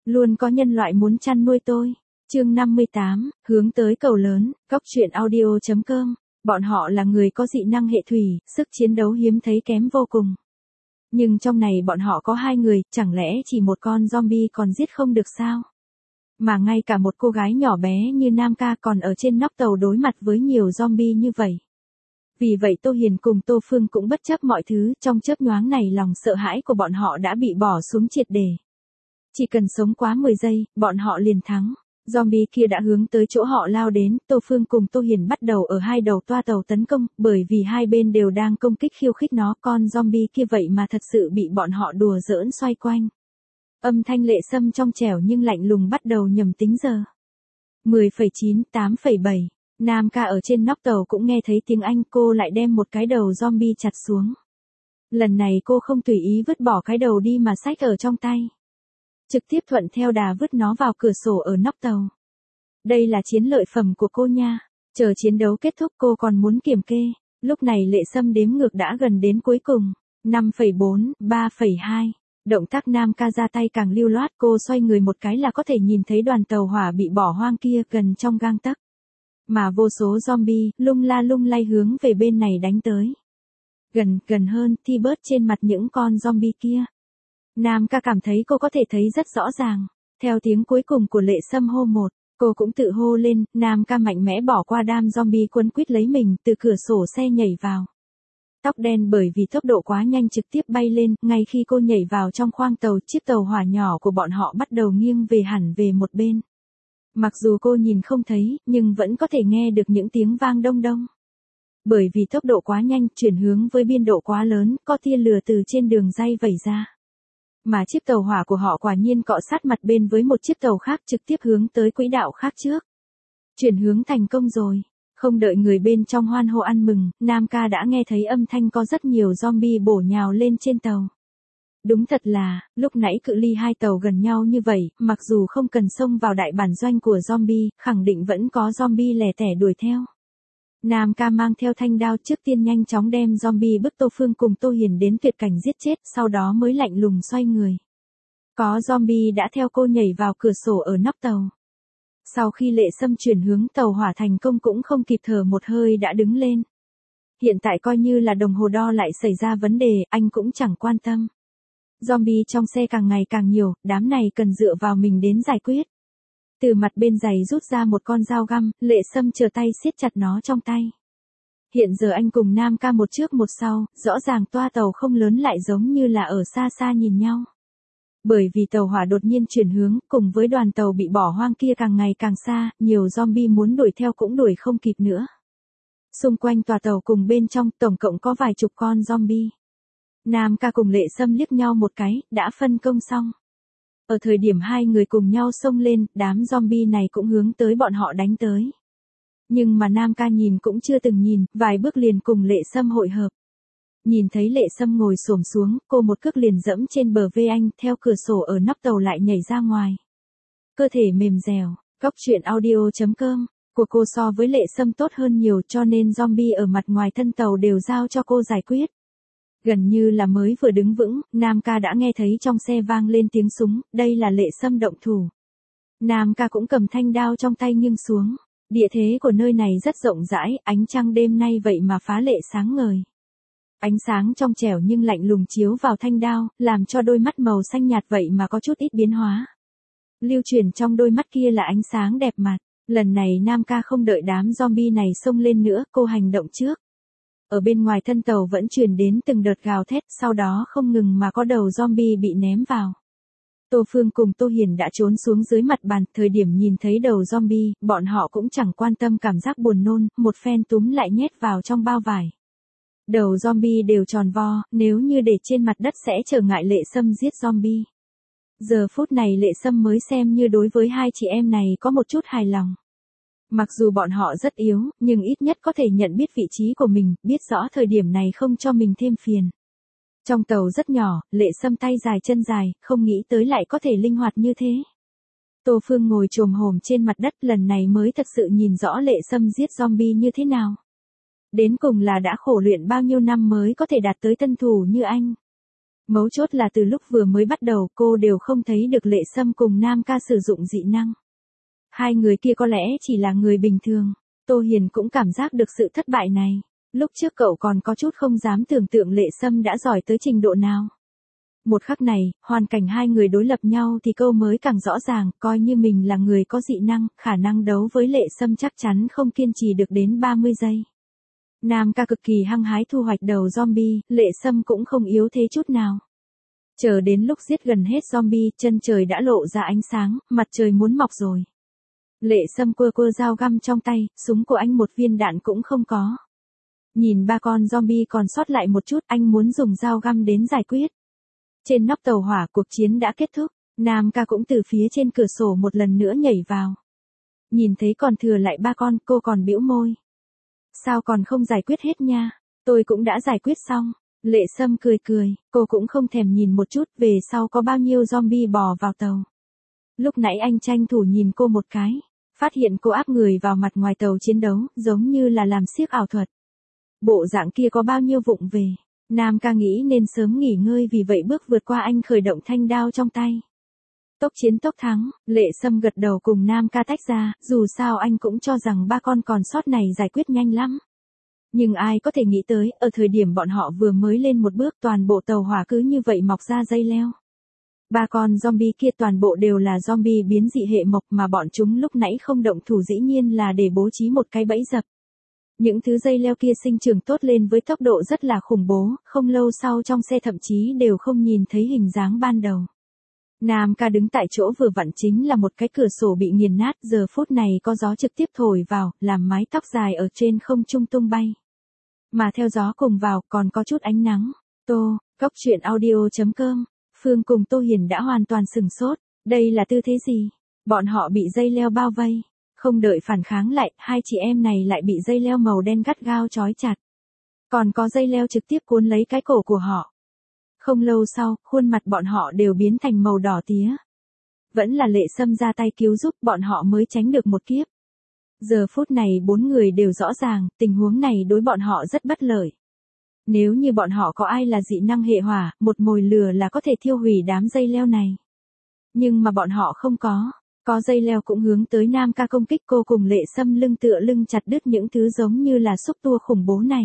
Luôn có nhân loại muốn chăn nuôi tôi. Chương 58, hướng tới cầu lớn, góc truyện audio.com. Bọn họ là người có dị năng hệ thủy, sức chiến đấu hiếm thấy kém vô cùng. Nhưng trong này bọn họ có 2 người, chẳng lẽ chỉ một con zombie còn giết không được sao? Mà ngay cả một cô gái nhỏ bé như Nam Ca còn ở trên nóc tàu đối mặt với nhiều zombie như vậy. Vì vậy Tô Hiền cùng Tô Phương cũng bất chấp mọi thứ, trong chớp nhoáng này lòng sợ hãi của bọn họ đã bị bỏ xuống triệt để. Chỉ cần sống quá 10 giây, bọn họ liền thắng. Zombie kia đã hướng tới chỗ họ lao đến, Tô Phương cùng Tô Hiền bắt đầu ở hai đầu toa tàu tấn công, bởi vì hai bên đều đang công kích khiêu khích nó, con zombie kia vậy mà thật sự bị bọn họ đùa giỡn xoay quanh. Âm thanh Lệ Sâm trong trẻo nhưng lạnh lùng bắt đầu nhầm tính giờ. 10,9, 8,7. Nam Ca ở trên nóc tàu cũng nghe thấy tiếng Anh, cô lại đem một cái đầu zombie chặt xuống. Lần này cô không tùy ý vứt bỏ cái đầu đi mà xách ở trong tay. Trực tiếp thuận theo đà vứt nó vào cửa sổ ở nóc tàu. Đây là chiến lợi phẩm của cô nha. Chờ chiến đấu kết thúc cô còn muốn kiểm kê. Lúc này Lệ Sâm đếm ngược đã gần đến cuối cùng. 5,4, 3,2. Động tác Nam Ca ra tay càng lưu loát, cô xoay người một cái là có thể nhìn thấy đoàn tàu hỏa bị bỏ hoang kia gần trong gang tấc. Mà vô số zombie lung la lung lay hướng về bên này đánh tới. Gần hơn thì bớt trên mặt những con zombie kia. Nam Ca cảm thấy cô có thể thấy rất rõ ràng. Theo tiếng cuối cùng của Lệ Sâm hô một, cô cũng tự hô lên, Nam Ca mạnh mẽ bỏ qua đám zombie quấn quýt lấy mình, từ cửa sổ xe nhảy vào. Tóc đen bởi vì tốc độ quá nhanh trực tiếp bay lên, ngay khi cô nhảy vào trong khoang tàu, chiếc tàu hỏa nhỏ của bọn họ bắt đầu nghiêng về hẳn về một bên. Mặc dù cô nhìn không thấy, nhưng vẫn có thể nghe được những tiếng vang đông đông. Bởi vì tốc độ quá nhanh, chuyển hướng với biên độ quá lớn, có tia lửa từ trên đường ray vẩy ra. Mà chiếc tàu hỏa của họ quả nhiên cọ sát mặt bên với một chiếc tàu khác trực tiếp hướng tới quỹ đạo khác trước. Chuyển hướng thành công rồi. Không đợi người bên trong hoan hô ăn mừng, Nam Ca đã nghe thấy âm thanh có rất nhiều zombie bổ nhào lên trên tàu. Đúng thật là, lúc nãy cự ly hai tàu gần nhau như vậy, mặc dù không cần xông vào đại bản doanh của zombie, khẳng định vẫn có zombie lẻ tẻ đuổi theo. Nam Ca mang theo thanh đao trước tiên nhanh chóng đem zombie bức Tô Phương cùng Tô Hiền đến tuyệt cảnh giết chết, sau đó mới lạnh lùng xoay người. Có zombie đã theo cô nhảy vào cửa sổ ở nóc tàu. Sau khi Lệ Sâm chuyển hướng tàu hỏa thành công cũng không kịp thở một hơi đã đứng lên. Hiện tại coi như là đồng hồ đo lại xảy ra vấn đề, anh cũng chẳng quan tâm. Zombie trong xe càng ngày càng nhiều, đám này cần dựa vào mình đến giải quyết. Từ mặt bên giày rút ra một con dao găm, Lệ Sâm chờ tay siết chặt nó trong tay. Hiện giờ anh cùng Nam Ca một trước một sau, rõ ràng toa tàu không lớn lại giống như là ở xa xa nhìn nhau. Bởi vì tàu hỏa đột nhiên chuyển hướng, cùng với đoàn tàu bị bỏ hoang kia càng ngày càng xa, nhiều zombie muốn đuổi theo cũng đuổi không kịp nữa. Xung quanh tòa tàu cùng bên trong tổng cộng có vài chục con zombie. Nam Ca cùng Lệ Sâm liếc nhau một cái, đã phân công xong. Ở thời điểm hai người cùng nhau xông lên, đám zombie này cũng hướng tới bọn họ đánh tới. Nhưng mà Nam Ca nhìn cũng chưa từng nhìn, vài bước liền cùng Lệ Sâm hội hợp. Nhìn thấy Lệ Sâm ngồi xổm xuống, cô một cước liền dẫm trên bờ vai anh, theo cửa sổ ở nóc tàu lại nhảy ra ngoài. Cơ thể mềm dẻo, góc truyện audio.com, của cô so với Lệ Sâm tốt hơn nhiều cho nên zombie ở mặt ngoài thân tàu đều giao cho cô giải quyết. Gần như là mới vừa đứng vững, Nam Ca đã nghe thấy trong xe vang lên tiếng súng, đây là Lệ Sâm động thủ. Nam Ca cũng cầm thanh đao trong tay nghiêng xuống. Địa thế của nơi này rất rộng rãi, ánh trăng đêm nay vậy mà phá lệ sáng ngời. Ánh sáng trong trẻo nhưng lạnh lùng chiếu vào thanh đao, làm cho đôi mắt màu xanh nhạt vậy mà có chút ít biến hóa. Lưu chuyển trong đôi mắt kia là ánh sáng đẹp mặt. Lần này Nam Ca không đợi đám zombie này xông lên nữa, cô hành động trước. Ở bên ngoài thân tàu vẫn truyền đến từng đợt gào thét, sau đó không ngừng mà có đầu zombie bị ném vào. Tô Phương cùng Tô Hiền đã trốn xuống dưới mặt bàn, thời điểm nhìn thấy đầu zombie, bọn họ cũng chẳng quan tâm cảm giác buồn nôn, một phen túm lại nhét vào trong bao vải. Đầu zombie đều tròn vo, nếu như để trên mặt đất sẽ trở ngại Lệ Sâm giết zombie. Giờ phút này Lệ Sâm mới xem như đối với hai chị em này có một chút hài lòng. Mặc dù bọn họ rất yếu, nhưng ít nhất có thể nhận biết vị trí của mình, biết rõ thời điểm này không cho mình thêm phiền. Trong tàu rất nhỏ, Lệ Sâm tay dài chân dài, không nghĩ tới lại có thể linh hoạt như thế. Tô Phương ngồi chồm hổm trên mặt đất, lần này mới thật sự nhìn rõ Lệ Sâm giết zombie như thế nào. Đến cùng là đã khổ luyện bao nhiêu năm mới có thể đạt tới tân thủ như anh. Mấu chốt là từ lúc vừa mới bắt đầu cô đều không thấy được Lệ Sâm cùng Nam ca sử dụng dị năng. Hai người kia có lẽ chỉ là người bình thường. Tô Hiền cũng cảm giác được sự thất bại này. Lúc trước cậu còn có chút không dám tưởng tượng Lệ Sâm đã giỏi tới trình độ nào. Một khắc này, hoàn cảnh hai người đối lập nhau thì câu mới càng rõ ràng, coi như mình là người có dị năng, khả năng đấu với Lệ Sâm chắc chắn không kiên trì được đến 30 giây. Nam ca cực kỳ hăng hái thu hoạch đầu zombie, Lệ Sâm cũng không yếu thế chút nào. Chờ đến lúc giết gần hết zombie, chân trời đã lộ ra ánh sáng, mặt trời muốn mọc rồi. Lệ Sâm quơ quơ dao găm trong tay, súng của anh một viên đạn cũng không có. Nhìn ba con zombie còn sót lại một chút, anh muốn dùng dao găm đến giải quyết. Trên nóc tàu hỏa cuộc chiến đã kết thúc, Nam ca cũng từ phía trên cửa sổ một lần nữa nhảy vào. Nhìn thấy còn thừa lại ba con, cô còn bĩu môi. Sao còn không giải quyết hết nha, tôi cũng đã giải quyết xong. Lệ Sâm cười cười, cô cũng không thèm nhìn một chút về sau có bao nhiêu zombie bò vào tàu. Lúc nãy anh tranh thủ nhìn cô một cái, phát hiện cô áp người vào mặt ngoài tàu chiến đấu, giống như là làm xiếc ảo thuật. Bộ dạng kia có bao nhiêu vụng về. Nam ca nghĩ nên sớm nghỉ ngơi vì vậy bước vượt qua anh khởi động thanh đao trong tay. Tốc chiến tốc thắng, Lệ Sâm gật đầu cùng Nam ca tách ra, dù sao anh cũng cho rằng ba con còn sót này giải quyết nhanh lắm. Nhưng ai có thể nghĩ tới, ở thời điểm bọn họ vừa mới lên một bước toàn bộ tàu hỏa cứ như vậy mọc ra dây leo. Ba con zombie kia toàn bộ đều là zombie biến dị hệ mộc mà bọn chúng lúc nãy không động thủ dĩ nhiên là để bố trí một cái bẫy dập. Những thứ dây leo kia sinh trưởng tốt lên với tốc độ rất là khủng bố, không lâu sau trong xe thậm chí đều không nhìn thấy hình dáng ban đầu. Nam ca đứng tại chỗ vừa vặn chính là một cái cửa sổ bị nghiền nát, giờ phút này có gió trực tiếp thổi vào, làm mái tóc dài ở trên không trung tung bay. Mà theo gió cùng vào còn có chút ánh nắng. Góc truyện audio.com, Phương cùng Tô Hiền đã hoàn toàn sừng sốt, đây là tư thế gì? Bọn họ bị dây leo bao vây. Không đợi phản kháng lại, hai chị em này lại bị dây leo màu đen gắt gao trói chặt. Còn có dây leo trực tiếp cuốn lấy cái cổ của họ. Không lâu sau, khuôn mặt bọn họ đều biến thành màu đỏ tía. Vẫn là Lệ Sâm ra tay cứu giúp bọn họ mới tránh được một kiếp. Giờ phút này bốn người đều rõ ràng, tình huống này đối bọn họ rất bất lợi. Nếu như bọn họ có ai là dị năng hệ hỏa, một mồi lửa là có thể thiêu hủy đám dây leo này. Nhưng mà bọn họ không có. Có dây leo cũng hướng tới Nam ca công kích, cô cùng Lệ Sâm lưng tựa lưng chặt đứt những thứ giống như là xúc tua khủng bố này.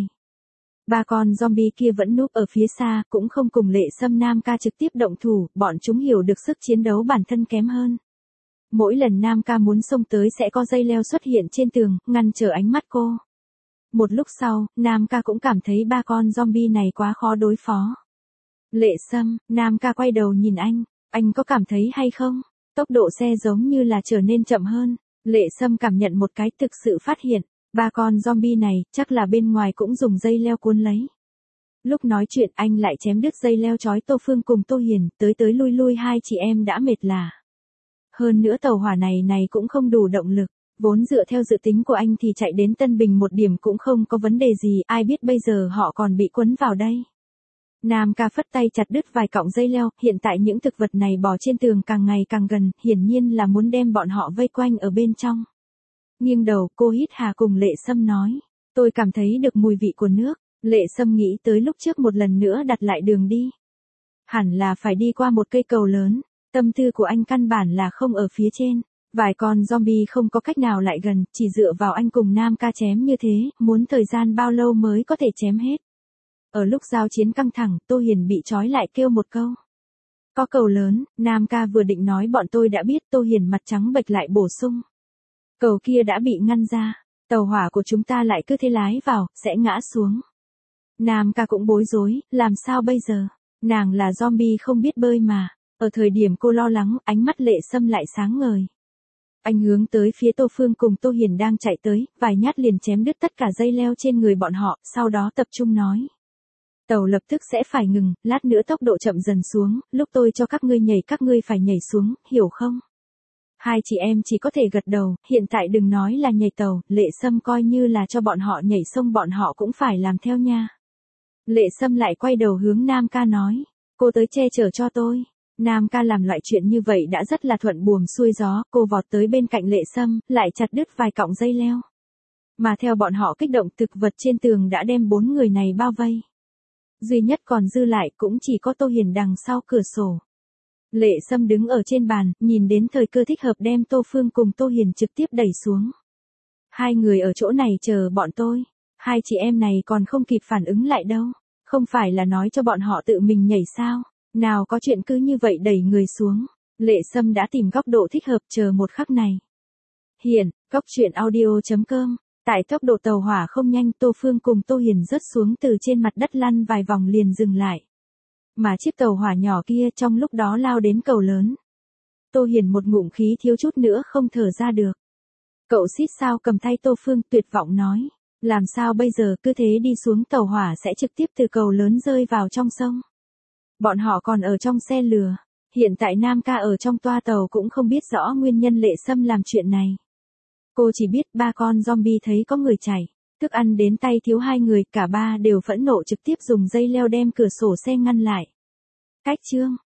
Ba con zombie kia vẫn núp ở phía xa, cũng không cùng Lệ Sâm Nam ca trực tiếp động thủ, bọn chúng hiểu được sức chiến đấu bản thân kém hơn. Mỗi lần Nam ca muốn xông tới sẽ có dây leo xuất hiện trên tường, ngăn trở ánh mắt cô. Một lúc sau, Nam ca cũng cảm thấy ba con zombie này quá khó đối phó. Lệ Sâm, Nam ca quay đầu nhìn anh có cảm thấy hay không? Tốc độ xe giống như là trở nên chậm hơn. Lệ Sâm cảm nhận một cái thực sự phát hiện, ba con zombie này chắc là bên ngoài cũng dùng dây leo cuốn lấy. Lúc nói chuyện anh lại chém đứt dây leo trói Tô Phương cùng Tô Hiền, tới lui hai chị em đã mệt lả. Hơn nữa tàu hỏa này cũng không đủ động lực, vốn dựa theo dự tính của anh thì chạy đến Tân Bình một điểm cũng không có vấn đề gì, ai biết bây giờ họ còn bị quấn vào đây. Nam ca phất tay chặt đứt vài cọng dây leo, hiện tại những thực vật này bò trên tường càng ngày càng gần, hiển nhiên là muốn đem bọn họ vây quanh ở bên trong. Nghiêng đầu, cô hít hà cùng Lệ Sâm nói, tôi cảm thấy được mùi vị của nước. Lệ Sâm nghĩ tới lúc trước một lần nữa đặt lại đường đi. Hẳn là phải đi qua một cây cầu lớn, tâm tư của anh căn bản là không ở phía trên. Vài con zombie không có cách nào lại gần, chỉ dựa vào anh cùng Nam ca chém như thế, muốn thời gian bao lâu mới có thể chém hết. Ở lúc giao chiến căng thẳng, Tô Hiền bị trói lại kêu một câu. Có cầu lớn, Nam ca vừa định nói bọn tôi đã biết, Tô Hiền mặt trắng bệch lại bổ sung. Cầu kia đã bị ngăn ra, tàu hỏa của chúng ta lại cứ thế lái vào, sẽ ngã xuống. Nam ca cũng bối rối, làm sao bây giờ? Nàng là zombie không biết bơi mà. Ở thời điểm cô lo lắng, ánh mắt Lệ Sâm lại sáng ngời. Anh hướng tới phía Tô Phương cùng Tô Hiền đang chạy tới, vài nhát liền chém đứt tất cả dây leo trên người bọn họ, sau đó tập trung nói. Tàu lập tức sẽ phải ngừng, lát nữa tốc độ chậm dần xuống, lúc tôi cho các ngươi nhảy các ngươi phải nhảy xuống, hiểu không? Hai chị em chỉ có thể gật đầu, hiện tại đừng nói là nhảy tàu, Lệ Sâm coi như là cho bọn họ nhảy sông bọn họ cũng phải làm theo nha. Lệ Sâm lại quay đầu hướng Nam ca nói, cô tới che chở cho tôi. Nam ca làm loại chuyện như vậy đã rất là thuận buồm xuôi gió, cô vọt tới bên cạnh Lệ Sâm, lại chặt đứt vài cọng dây leo. Mà theo bọn họ kích động thực vật trên tường đã đem bốn người này bao vây. Duy nhất còn dư lại cũng chỉ có Tô Hiền đằng sau cửa sổ. Lệ Sâm đứng ở trên bàn, nhìn đến thời cơ thích hợp đem Tô Phương cùng Tô Hiền trực tiếp đẩy xuống. Hai người ở chỗ này chờ bọn tôi. Hai chị em này còn không kịp phản ứng lại đâu. Không phải là nói cho bọn họ tự mình nhảy sao? Nào có chuyện cứ như vậy đẩy người xuống. Lệ Sâm đã tìm góc độ thích hợp chờ một khắc này. Hiện, góc truyện audio.com. Tại tốc độ tàu hỏa không nhanh, Tô Phương cùng Tô Hiền rớt xuống từ trên mặt đất lăn vài vòng liền dừng lại. Mà chiếc tàu hỏa nhỏ kia trong lúc đó lao đến cầu lớn. Tô Hiền một ngụm khí thiếu chút nữa không thở ra được. Cậu xít sao cầm tay Tô Phương tuyệt vọng nói. Làm sao bây giờ, cứ thế đi xuống tàu hỏa sẽ trực tiếp từ cầu lớn rơi vào trong sông. Bọn họ còn ở trong xe lừa. Hiện tại Nam Ca ở trong toa tàu cũng không biết rõ nguyên nhân Lệ Sâm làm chuyện này. Cô chỉ biết ba con zombie thấy có người chạy. Thức ăn đến tay thiếu hai người, cả ba đều phẫn nộ trực tiếp dùng dây leo đem cửa sổ xe ngăn lại. Cách chương